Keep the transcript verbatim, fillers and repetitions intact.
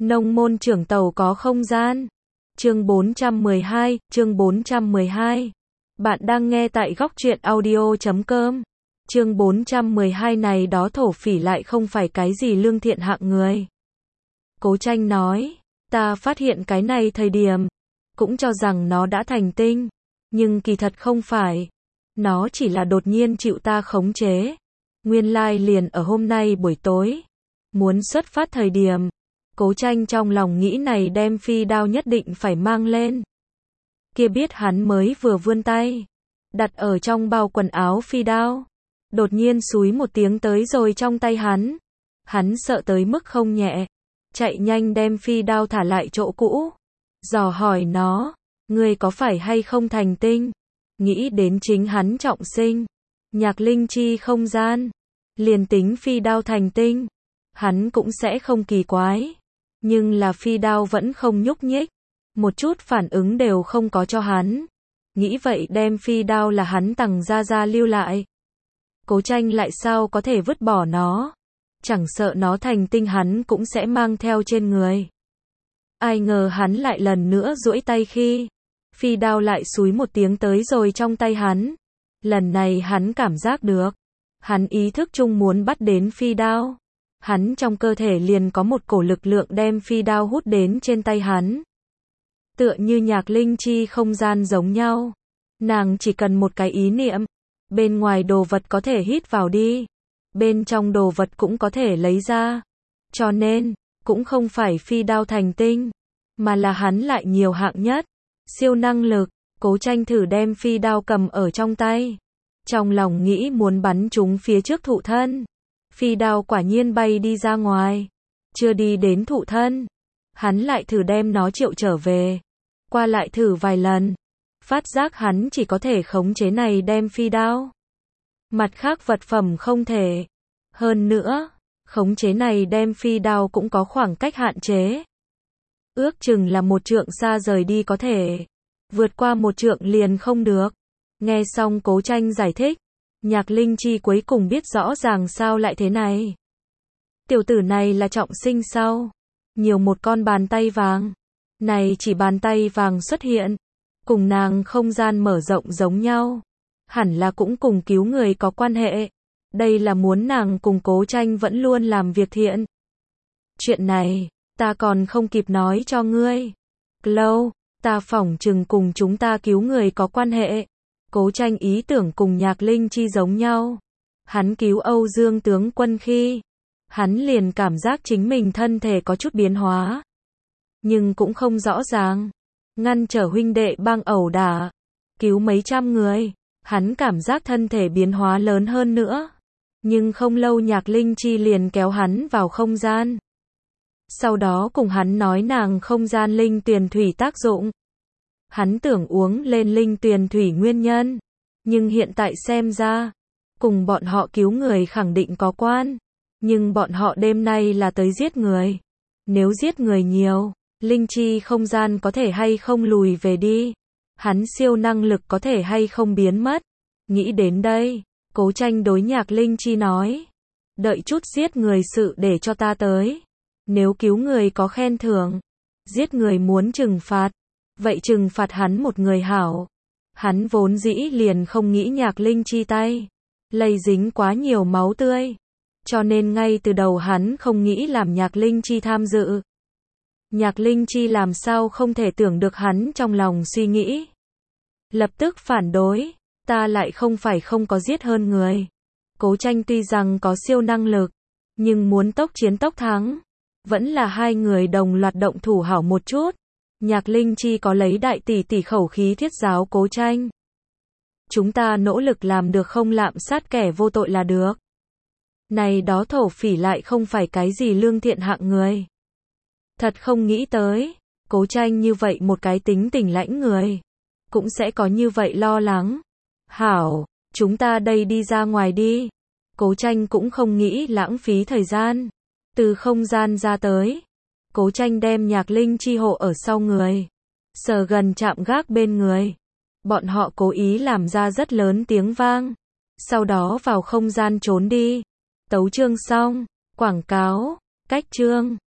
Nông môn trưởng tàu có không gian. Chương bốn trăm mười hai, chương bốn trăm mười hai. Bạn đang nghe tại góc truyện audio chấm com. Chương bốn trăm mười hai này đó thổ phỉ lại không phải cái gì lương thiện hạng người. Cố Tranh nói, ta phát hiện cái này thời điểm, cũng cho rằng nó đã thành tinh, nhưng kỳ thật không phải. Nó chỉ là đột nhiên chịu ta khống chế. Nguyên lai liền ở hôm nay buổi tối, muốn xuất phát thời điểm, Cố Tranh trong lòng nghĩ này đem phi đao nhất định phải mang lên. Kia biết hắn mới vừa vươn tay, đặt ở trong bao quần áo phi đao, đột nhiên xúi một tiếng tới rồi trong tay hắn. Hắn sợ tới mức không nhẹ, chạy nhanh đem phi đao thả lại chỗ cũ, dò hỏi nó, ngươi có phải hay không thành tinh? Nghĩ đến chính hắn trọng sinh, nhạc linh chi không gian, liền tính phi đao thành tinh, hắn cũng sẽ không kỳ quái. Nhưng là phi đao vẫn không nhúc nhích, một chút phản ứng đều không có cho hắn. Nghĩ vậy đem phi đao là hắn Tằng gia gia lưu lại. Cố Tranh lại sao có thể vứt bỏ nó, chẳng sợ nó thành tinh hắn cũng sẽ mang theo trên người. Ai ngờ hắn lại lần nữa duỗi tay khi, phi đao lại xúi một tiếng tới rồi trong tay hắn. Lần này hắn cảm giác được, hắn ý thức chung muốn bắt đến phi đao. Hắn trong cơ thể liền có một cổ lực lượng đem phi đao hút đến trên tay hắn. Tựa như nhạc linh chi không gian giống nhau. Nàng chỉ cần một cái ý niệm, bên ngoài đồ vật có thể hít vào đi, bên trong đồ vật cũng có thể lấy ra. Cho nên, cũng không phải phi đao thành tinh, mà là hắn lại nhiều hạng nhất, siêu năng lực. Cố Tranh thử đem phi đao cầm ở trong tay, trong lòng nghĩ muốn bắn chúng phía trước thụ thân. Phi đao quả nhiên bay đi ra ngoài, chưa đi đến thụ thân, hắn lại thử đem nó triệu trở về, qua lại thử vài lần, phát giác hắn chỉ có thể khống chế này đem phi đao, mặt khác vật phẩm không thể. Hơn nữa, khống chế này đem phi đao cũng có khoảng cách hạn chế, ước chừng là một trượng xa rời đi có thể, vượt qua một trượng liền không được. Nghe xong Cố Tranh giải thích, nhạc linh chi cuối cùng biết rõ ràng sao lại thế này. Tiểu tử này là trọng sinh sau, nhiều một con bàn tay vàng. Này chỉ bàn tay vàng xuất hiện, cùng nàng không gian mở rộng giống nhau, hẳn là cũng cùng cứu người có quan hệ. Đây là muốn nàng cùng Cố Tranh vẫn luôn làm việc thiện. Chuyện này, ta còn không kịp nói cho ngươi. Clow, ta phỏng chừng cùng chúng ta cứu người có quan hệ. Cố Tranh ý tưởng cùng nhạc linh chi giống nhau. Hắn cứu Âu Dương tướng quân khi, hắn liền cảm giác chính mình thân thể có chút biến hóa. Nhưng cũng không rõ ràng. Ngăn trở huynh đệ bang ẩu đả, cứu mấy trăm người, hắn cảm giác thân thể biến hóa lớn hơn nữa. Nhưng không lâu nhạc linh chi liền kéo hắn vào không gian. Sau đó cùng hắn nói nàng không gian linh tuyền thủy tác dụng. Hắn tưởng uống lên linh tuyền thủy nguyên nhân, nhưng hiện tại xem ra, cùng bọn họ cứu người khẳng định có quan, nhưng bọn họ đêm nay là tới giết người. Nếu giết người nhiều, linh chi không gian có thể hay không lùi về đi, hắn siêu năng lực có thể hay không biến mất. Nghĩ đến đây, Cố Tranh đối nhạc linh chi nói, đợi chút giết người sự để cho ta tới, nếu cứu người có khen thưởng, giết người muốn trừng phạt, vậy trừng phạt hắn một người hảo. Hắn vốn dĩ liền không nghĩ nhạc linh chi tay lây dính quá nhiều máu tươi, cho nên ngay từ đầu hắn không nghĩ làm nhạc linh chi tham dự. Nhạc linh chi làm sao không thể tưởng được hắn trong lòng suy nghĩ, lập tức phản đối, ta lại không phải không có giết hơn người. Cố Tranh tuy rằng có siêu năng lực, nhưng muốn tốc chiến tốc thắng, vẫn là hai người đồng loạt động thủ hảo một chút. Nhạc linh chi có lấy đại tỷ tỷ khẩu khí thiết giáo Cố Tranh. Chúng ta nỗ lực làm được không lạm sát kẻ vô tội là được. Này đó thổ phỉ lại không phải cái gì lương thiện hạng người. Thật không nghĩ tới, Cố Tranh như vậy một cái tính tình lãnh người, cũng sẽ có như vậy lo lắng. Hảo, chúng ta đây đi ra ngoài đi. Cố Tranh cũng không nghĩ lãng phí thời gian, từ không gian ra tới. Cố Tranh đem nhạc linh chi hộ ở sau người, sờ gần chạm gác bên người. Bọn họ cố ý làm ra rất lớn tiếng vang, sau đó vào không gian trốn đi. Tấu chương xong, quảng cáo, cách chương.